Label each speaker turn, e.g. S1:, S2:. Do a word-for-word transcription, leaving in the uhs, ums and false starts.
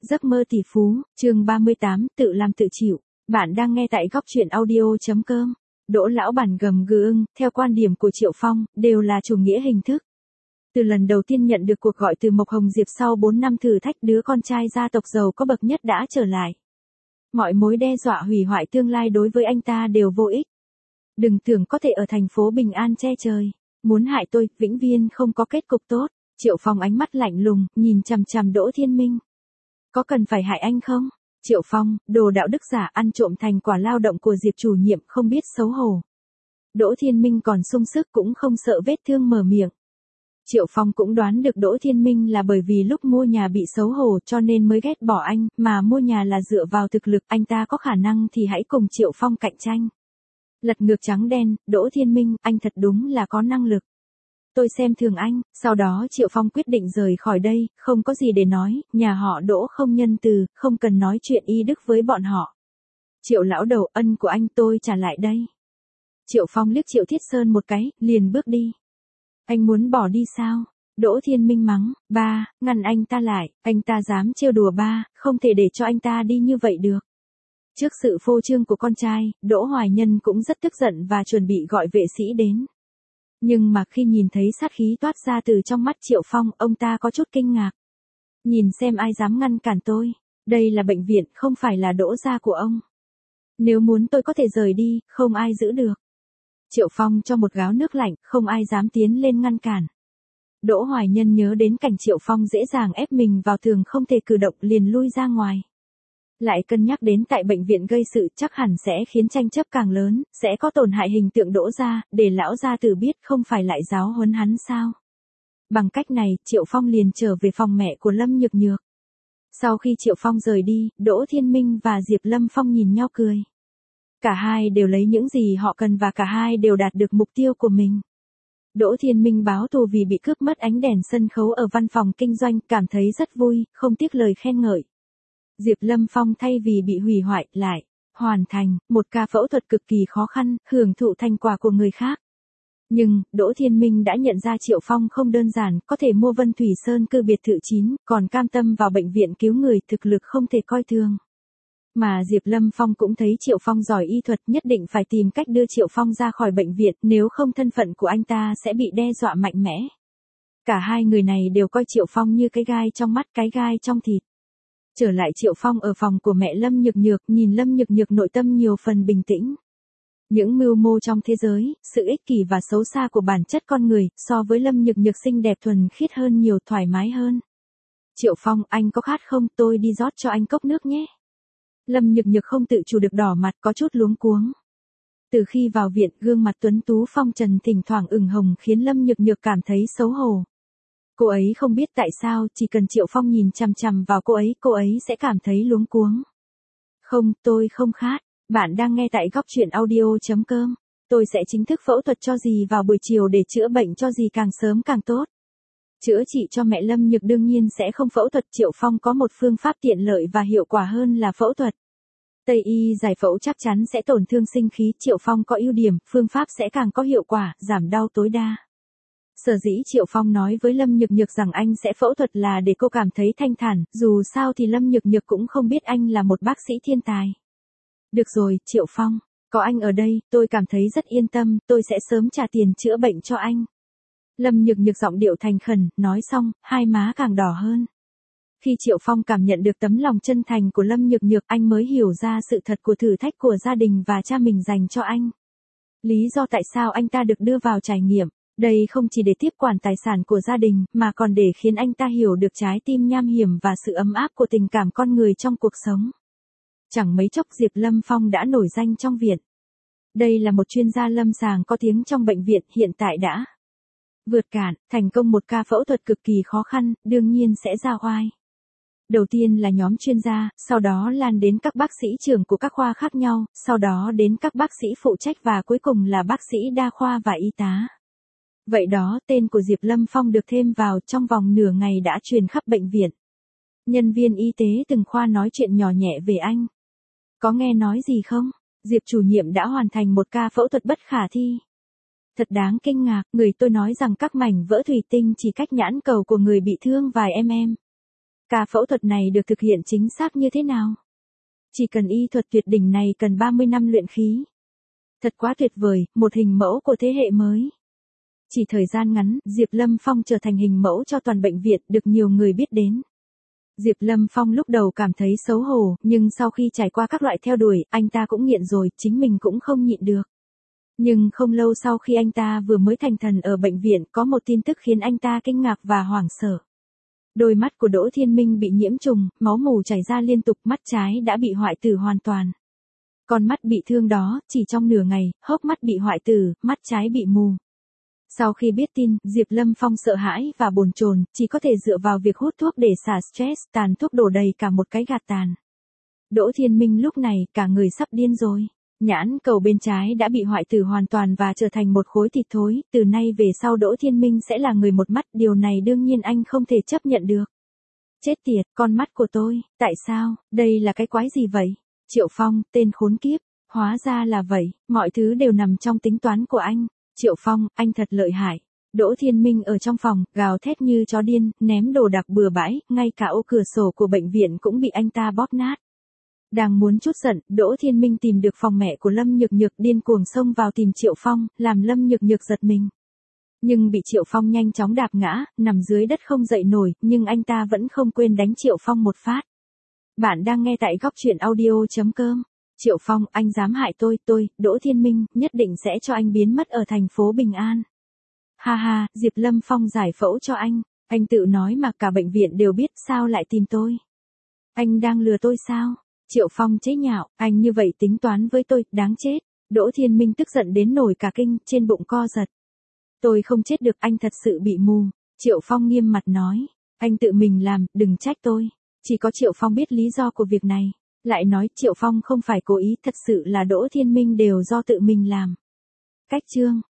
S1: Giấc mơ tỷ phú, chương ba mươi tám, tự làm tự chịu. Bạn đang nghe tại góc truyện audio.com. Đỗ lão bản gầm gừ ưng, theo quan điểm của Triệu Phong, đều là chủ nghĩa hình thức. Từ lần đầu tiên nhận được cuộc gọi từ Mộc Hồng Diệp sau bốn năm thử thách, đứa con trai gia tộc giàu có bậc nhất đã trở lại. Mọi mối đe dọa hủy hoại tương lai đối với anh ta đều vô ích. Đừng tưởng có thể ở thành phố bình an che trời. Muốn hại tôi, vĩnh viễn không có kết cục tốt. Triệu Phong ánh mắt lạnh lùng, nhìn chằm chằm Đỗ Thiên Minh. Có cần phải hại anh không? Triệu Phong, đồ đạo đức giả, ăn trộm thành quả lao động của Diệp chủ nhiệm, không biết xấu hổ. Đỗ Thiên Minh còn sung sức cũng không sợ vết thương mở miệng. Triệu Phong cũng đoán được Đỗ Thiên Minh là bởi vì lúc mua nhà bị xấu hổ cho nên mới ghét bỏ anh, mà mua nhà là dựa vào thực lực, anh ta có khả năng thì hãy cùng Triệu Phong cạnh tranh. Lật ngược trắng đen, Đỗ Thiên Minh, anh thật đúng là có năng lực. Tôi xem thường anh. Sau đó Triệu Phong quyết định rời khỏi đây, không có gì để nói, nhà họ Đỗ không nhân từ, không cần nói chuyện y đức với bọn họ. Triệu lão đầu, ân của anh tôi trả lại đây. Triệu Phong liếc Triệu Thiết Sơn một cái, liền bước đi. Anh muốn bỏ đi sao? Đỗ Thiên Minh mắng, ba, ngăn anh ta lại, anh ta dám trêu đùa ba, không thể để cho anh ta đi như vậy được. Trước sự phô trương của con trai, Đỗ Hoài Nhân cũng rất tức giận và chuẩn bị gọi vệ sĩ đến. Nhưng mà khi nhìn thấy sát khí toát ra từ trong mắt Triệu Phong, ông ta có chút kinh ngạc. Nhìn xem ai dám ngăn cản tôi. Đây là bệnh viện, không phải là Đỗ gia của ông. Nếu muốn tôi có thể rời đi, không ai giữ được. Triệu Phong cho một gáo nước lạnh, không ai dám tiến lên ngăn cản. Đỗ Hoài Nhân nhớ đến cảnh Triệu Phong dễ dàng ép mình vào tường không thể cử động, liền lui ra ngoài. Lại cân nhắc đến tại bệnh viện gây sự chắc hẳn sẽ khiến tranh chấp càng lớn, sẽ có tổn hại hình tượng Đỗ gia, để lão gia tử biết không phải lại giáo huấn hắn sao. Bằng cách này, Triệu Phong liền trở về phòng mẹ của Lâm Nhược Nhược. Sau khi Triệu Phong rời đi, Đỗ Thiên Minh và Diệp Lâm Phong nhìn nhau cười. Cả hai đều lấy những gì họ cần và cả hai đều đạt được mục tiêu của mình. Đỗ Thiên Minh báo thù vì bị cướp mất ánh đèn sân khấu ở văn phòng kinh doanh, cảm thấy rất vui, không tiếc lời khen ngợi. Diệp Lâm Phong thay vì bị hủy hoại, lại hoàn thành một ca phẫu thuật cực kỳ khó khăn, hưởng thụ thành quả của người khác. Nhưng, Đỗ Thiên Minh đã nhận ra Triệu Phong không đơn giản, có thể mua Vân Thủy Sơn cư biệt thự chín, còn cam tâm vào bệnh viện cứu người, thực lực không thể coi thường. Mà Diệp Lâm Phong cũng thấy Triệu Phong giỏi y thuật, nhất định phải tìm cách đưa Triệu Phong ra khỏi bệnh viện, nếu không thân phận của anh ta sẽ bị đe dọa mạnh mẽ. Cả hai người này đều coi Triệu Phong như cái gai trong mắt, cái gai trong thịt. Trở lại Triệu Phong ở phòng của mẹ Lâm Nhược Nhược, nhìn Lâm Nhược Nhược nội tâm nhiều phần bình tĩnh. Những mưu mô trong thế giới, sự ích kỷ và xấu xa của bản chất con người, so với Lâm Nhược Nhược xinh đẹp thuần khiết hơn nhiều, thoải mái hơn. Triệu Phong, anh có khát không, tôi đi rót cho anh cốc nước nhé. Lâm Nhược Nhược không tự chủ được đỏ mặt, có chút luống cuống. Từ khi vào viện, gương mặt tuấn tú phong trần thỉnh thoảng ửng hồng khiến Lâm Nhược Nhược cảm thấy xấu hổ. Cô ấy không biết tại sao, chỉ cần Triệu Phong nhìn chằm chằm vào cô ấy, cô ấy sẽ cảm thấy luống cuống. Không, tôi không khát. Bạn đang nghe tại góc truyện audio.com. Tôi sẽ chính thức phẫu thuật cho dì vào buổi chiều để chữa bệnh cho dì càng sớm càng tốt. Chữa trị cho mẹ Lâm Nhược đương nhiên sẽ không phẫu thuật, Triệu Phong có một phương pháp tiện lợi và hiệu quả hơn là phẫu thuật. Tây y giải phẫu chắc chắn sẽ tổn thương sinh khí, Triệu Phong có ưu điểm, phương pháp sẽ càng có hiệu quả, giảm đau tối đa. Sở dĩ Triệu Phong nói với Lâm Nhược Nhược rằng anh sẽ phẫu thuật là để cô cảm thấy thanh thản, dù sao thì Lâm Nhược Nhược cũng không biết anh là một bác sĩ thiên tài. Được rồi, Triệu Phong, có anh ở đây, tôi cảm thấy rất yên tâm, tôi sẽ sớm trả tiền chữa bệnh cho anh. Lâm Nhược Nhược giọng điệu thành khẩn, nói xong, hai má càng đỏ hơn. Khi Triệu Phong cảm nhận được tấm lòng chân thành của Lâm Nhược Nhược, anh mới hiểu ra sự thật của thử thách của gia đình và cha mình dành cho anh. Lý do tại sao anh ta được đưa vào trải nghiệm, đây không chỉ để tiếp quản tài sản của gia đình, mà còn để khiến anh ta hiểu được trái tim nham hiểm và sự ấm áp của tình cảm con người trong cuộc sống. Chẳng mấy chốc Diệp Lâm Phong đã nổi danh trong viện. Đây là một chuyên gia lâm sàng có tiếng trong bệnh viện, hiện tại đã vượt cạn, thành công một ca phẫu thuật cực kỳ khó khăn, đương nhiên sẽ ra oai. Đầu tiên là nhóm chuyên gia, sau đó lan đến các bác sĩ trưởng của các khoa khác nhau, sau đó đến các bác sĩ phụ trách và cuối cùng là bác sĩ đa khoa và y tá. Vậy đó, tên của Diệp Lâm Phong được thêm vào, trong vòng nửa ngày đã truyền khắp bệnh viện. Nhân viên y tế từng khoa nói chuyện nhỏ nhẹ về anh. Có nghe nói gì không? Diệp chủ nhiệm đã hoàn thành một ca phẫu thuật bất khả thi. Thật đáng kinh ngạc, người tôi nói rằng các mảnh vỡ thủy tinh chỉ cách nhãn cầu của người bị thương vài mm. Ca phẫu thuật này được thực hiện chính xác như thế nào? Chỉ cần y thuật tuyệt đỉnh này cần ba mươi năm luyện khí. Thật quá tuyệt vời, một hình mẫu của thế hệ mới. Chỉ thời gian ngắn, Diệp Lâm Phong trở thành hình mẫu cho toàn bệnh viện, được nhiều người biết đến. Diệp Lâm Phong lúc đầu cảm thấy xấu hổ, nhưng sau khi trải qua các loại theo đuổi, anh ta cũng nghiện rồi, chính mình cũng không nhịn được. Nhưng không lâu sau khi anh ta vừa mới thành thần ở bệnh viện, có một tin tức khiến anh ta kinh ngạc và hoảng sợ. Đôi mắt của Đỗ Thiên Minh bị nhiễm trùng, máu mù chảy ra liên tục, mắt trái đã bị hoại tử hoàn toàn. Con mắt bị thương đó, chỉ trong nửa ngày, hốc mắt bị hoại tử, mắt trái bị mù. Sau khi biết tin, Diệp Lâm Phong sợ hãi và bồn chồn, chỉ có thể dựa vào việc hút thuốc để xả stress, tàn thuốc đổ đầy cả một cái gạt tàn. Đỗ Thiên Minh lúc này, cả người sắp điên rồi. Nhãn cầu bên trái đã bị hoại tử hoàn toàn và trở thành một khối thịt thối, từ nay về sau Đỗ Thiên Minh sẽ là người một mắt, điều này đương nhiên anh không thể chấp nhận được. Chết tiệt, con mắt của tôi, tại sao, đây là cái quái gì vậy? Triệu Phong, tên khốn kiếp, hóa ra là vậy, mọi thứ đều nằm trong tính toán của anh. Triệu Phong, anh thật lợi hại. Đỗ Thiên Minh ở trong phòng, gào thét như chó điên, ném đồ đạc bừa bãi, ngay cả ô cửa sổ của bệnh viện cũng bị anh ta bóp nát. Đang muốn chút giận, Đỗ Thiên Minh tìm được phòng mẹ của Lâm Nhược Nhược, điên cuồng xông vào tìm Triệu Phong, làm Lâm Nhược Nhược giật mình. Nhưng bị Triệu Phong nhanh chóng đạp ngã, nằm dưới đất không dậy nổi, nhưng anh ta vẫn không quên đánh Triệu Phong một phát. Bạn đang nghe tại góc truyện audio chấm com. Triệu Phong, anh dám hại tôi, tôi, Đỗ Thiên Minh, nhất định sẽ cho anh biến mất ở thành phố Bình An. Ha ha, Diệp Lâm Phong giải phẫu cho anh, anh tự nói mà cả bệnh viện đều biết, sao lại tìm tôi? Anh đang lừa tôi sao? Triệu Phong chế nhạo, anh như vậy tính toán với tôi, đáng chết. Đỗ Thiên Minh tức giận đến nổi cả kinh, trên bụng co giật. Tôi không chết được, anh thật sự bị mù. Triệu Phong nghiêm mặt nói, anh tự mình làm, đừng trách tôi. Chỉ có Triệu Phong biết lý do của việc này. Lại nói Triệu Phong không phải cố ý, thật sự là Đỗ Thiên Minh đều do tự mình làm. Cách chương